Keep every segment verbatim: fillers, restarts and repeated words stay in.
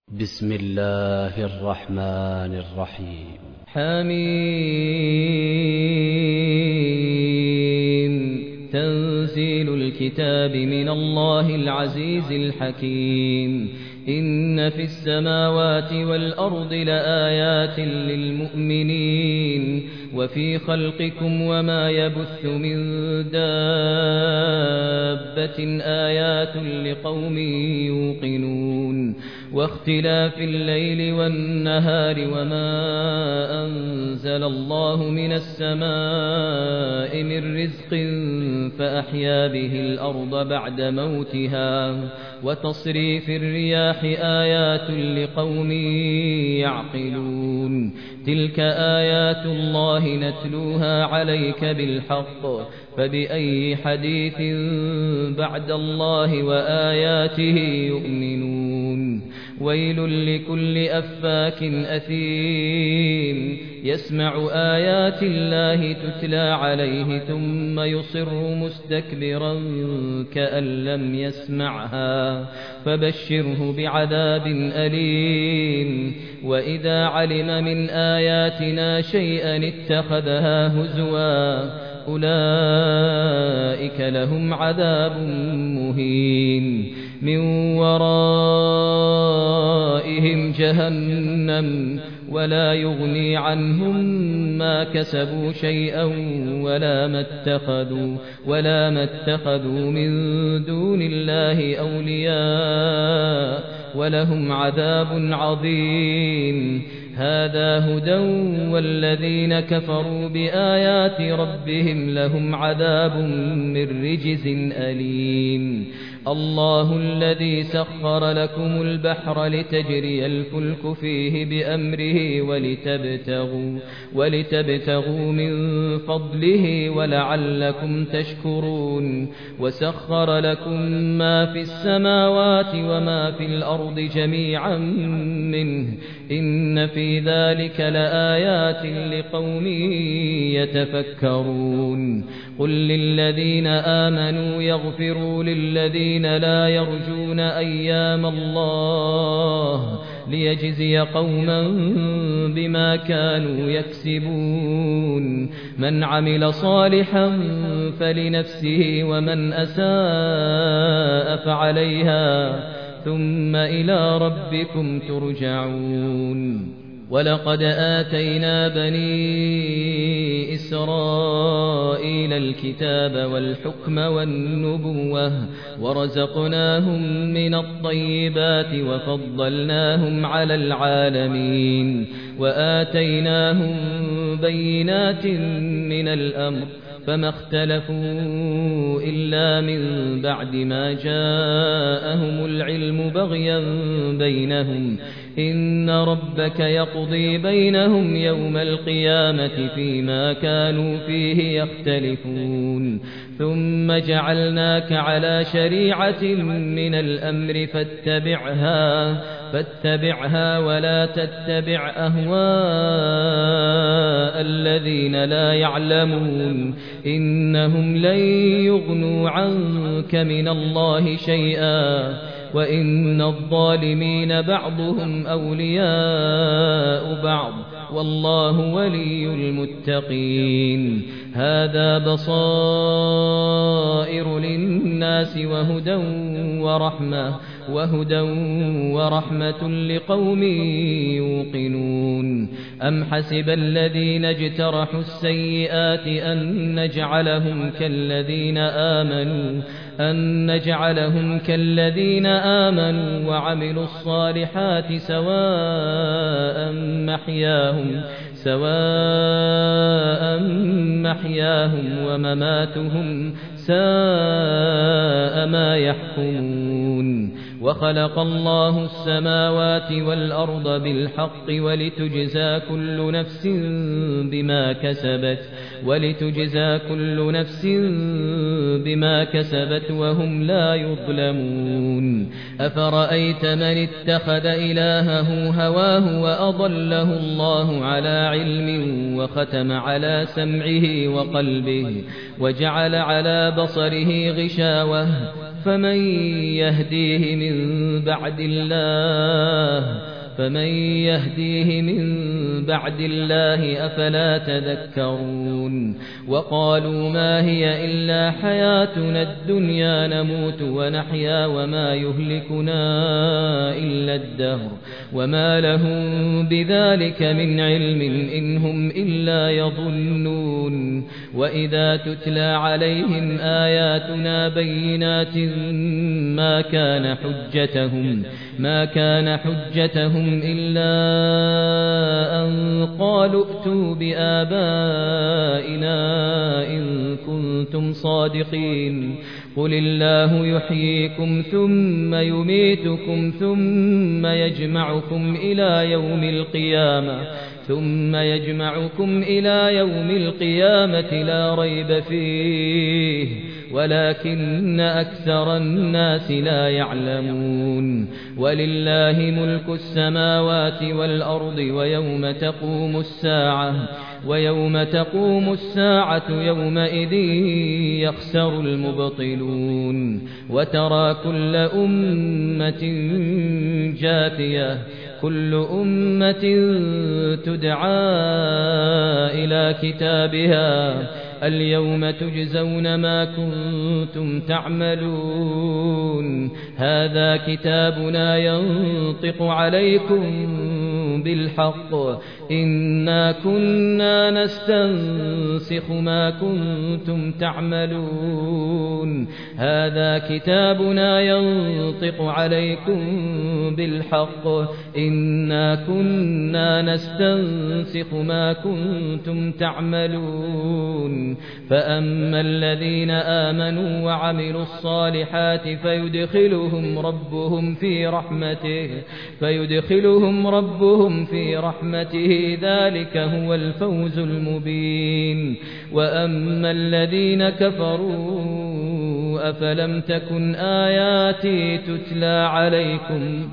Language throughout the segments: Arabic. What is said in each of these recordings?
بسم الله الرحمن الرحيم. حميم. تنزيل الكتاب من الله العزيز الحكيم. إن في السماوات والأرض لآيات للمؤمنين وفي خلقكم وما يبث من دابة آيات لقوم يوقنون واختلاف الليل والنهار وما أنزل الله من السماء من رزق فأحيا به الأرض بعد موتها وتصريف الرياح آيات لقوم يعقلون. تلك آيات الله نتلوها عليك بالحق فبأي حديث بعد الله وآياته يؤمنون. ويل لكل أفاك أثيم يسمع آيات الله تتلى عليه ثم يصر مستكبرا كأن لم يسمعها فبشره بعذاب أليم. وإذا علم من آياتنا شيئا اتخذها هزوا أولئك لهم عذاب مهين من ورائهم جهنم ولا يغني عنهم ما كسبوا شيئا ولا ما اتخذوا ولا ما اتخذوا من دون الله أولياء ولهم عذاب عظيم. هذا هدى والذين كفروا بآيات ربهم لهم عذاب من رجز أليم. الله الذي سخر لكم البحر لتجري الفلك فيه بأمره ولتبتغوا, ولتبتغوا من فضله ولعلكم تشكرون. وسخر لكم ما في السماوات وما في الأرض جميعا منه إن في ذلك لآيات لقوم يتفكرون. قل للذين آمنوا يغفروا للذين لا يرجون أيام الله ليجزي قوما بما كانوا يكسبون. من عمل صالحا فلنفسه ومن أساء فعليها ثم إلى ربكم ترجعون. ولقد آتينا بني إسرائيل الكتاب والحكم والنبوة ورزقناهم من الطيبات وفضلناهم على العالمين وآتيناهم بينات من الأمر فما اختلفوا إلا من بعد ما جاءهم العلم بغيا بينهم إن ربك يقضي بينهم يوم القيامة فيما كانوا فيه يختلفون. ثم جعلناك على شريعة من الأمر فاتبعها فاتبعها ولا تتبع أهواء الذين لا يعلمون إنهم لن يغنوا عنك من الله شيئا وإن الظالمين بعضهم أولياء بعض والله ولي المتقين. هذا بصائر للناس وهدى ورحمة وهدى ورحمة لقوم يوقنون. أم حسب الذين اجترحوا السيئات أن نجعلهم كالذين آمنوا أن نجعلهم كالذين آمنوا وعملوا الصالحات سواء محياهم سواء محياهم ومماتهم ساء ما يحكمون. وخلق الله السماوات والأرض بالحق ولتجزى كل نفس بما كسبت ولتجزى كل نفس بما كسبت وهم لا يظلمون. أفرأيت من اتخذ إلهه هواه وأضله الله على علم وختم على سمعه وقلبه وجعل على بصره غشاوة فمن يهديه من بعد الله فمن يهديه من بعد الله أفلا تذكرون وقالوا ما هي إلا حياتنا الدنيا نموت ونحيا وما يهلكنا إلا الدهر وما لهم بذلك من علم إن هم إلا يظنون وإذا تتلى عليهم آياتنا بينات ما كان حجتهم ما كان حجتهم إلا أن قالوا ائتوا بآبائنا إن كنتم صادقين قل الله يحييكم ثم يميتكم ثم يجمعكم إلى يوم القيامة ثم يجمعكم إلى يوم القيامة لا ريب فيه ولكن أكثر الناس لا يعلمون ولله ملك السماوات والأرض ويوم تقوم الساعة ويوم تقوم الساعة يومئذ يخسر المبطلون وترى كل أمة جاثية كل أمة تدعى إلى كتابها اليوم تجزون ما كنتم تعملون هذا كتابنا ينطق عليكم بالحق إنا كنا نستنسخ ما كنتم تعملون هذا كتابنا ينطق عليكم بالحق إنا كنا نستنسخ ما كنتم تعملون فأما الذين آمنوا وعملوا الصالحات فيدخلهم ربهم في رحمته فيدخلهم ربهم في رحمته ذلك هو الفوز المبين وأما الذين كفروا أفلم تكن آياتي تتلى عليكم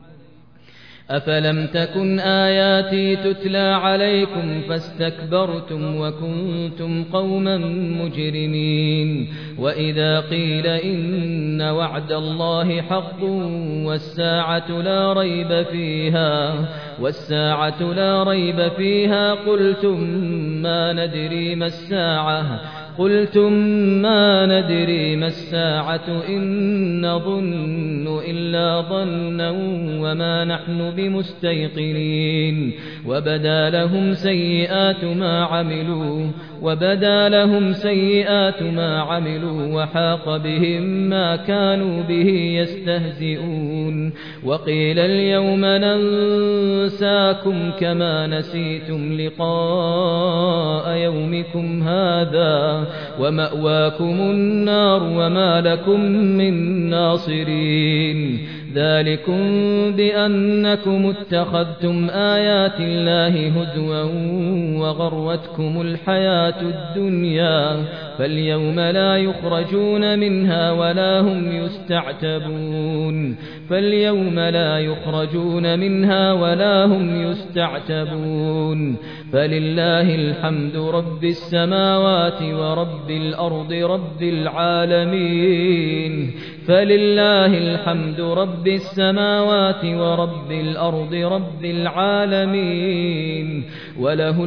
أفلم تكن آياتي تتلى عليكم فاستكبرتم وكنتم قوما مجرمين وإذا قيل إن وعد الله حق والساعة لا ريب فيها والساعة لا ريب فيها قلتم ما ندري ما الساعة قلتم ما ندري ما الساعة إن نظن إلا ظنا وما نحن بمستيقنين وبدا لهم سيئات ما عملوا وبدا لهم سيئات ما عملوا وحاق بهم ما كانوا به يستهزئون وقيل اليوم ننساكم كما نسيتم لقاء يومكم هذا ومأواكم النار وما لكم من ناصرين ذلكم بأنكم اتخذتم آيات الله هزوا وغرتكم الحياة الدنيا فاليوم لا يخرجون منها ولا هم يستعتبون فاليوم لا يخرجون منها ولا هم يستعتبون فلله الحمد رب السماوات ورب الأرض رب العالمين فلله الحمد رب السماوات ورب الأرض رب العالمين وله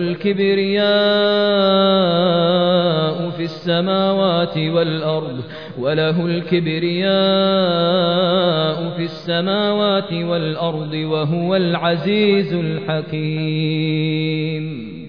الكبرياء في السماوات والأرض وله الكبرياء في السماوات والأرض وهو العزيز الحكيم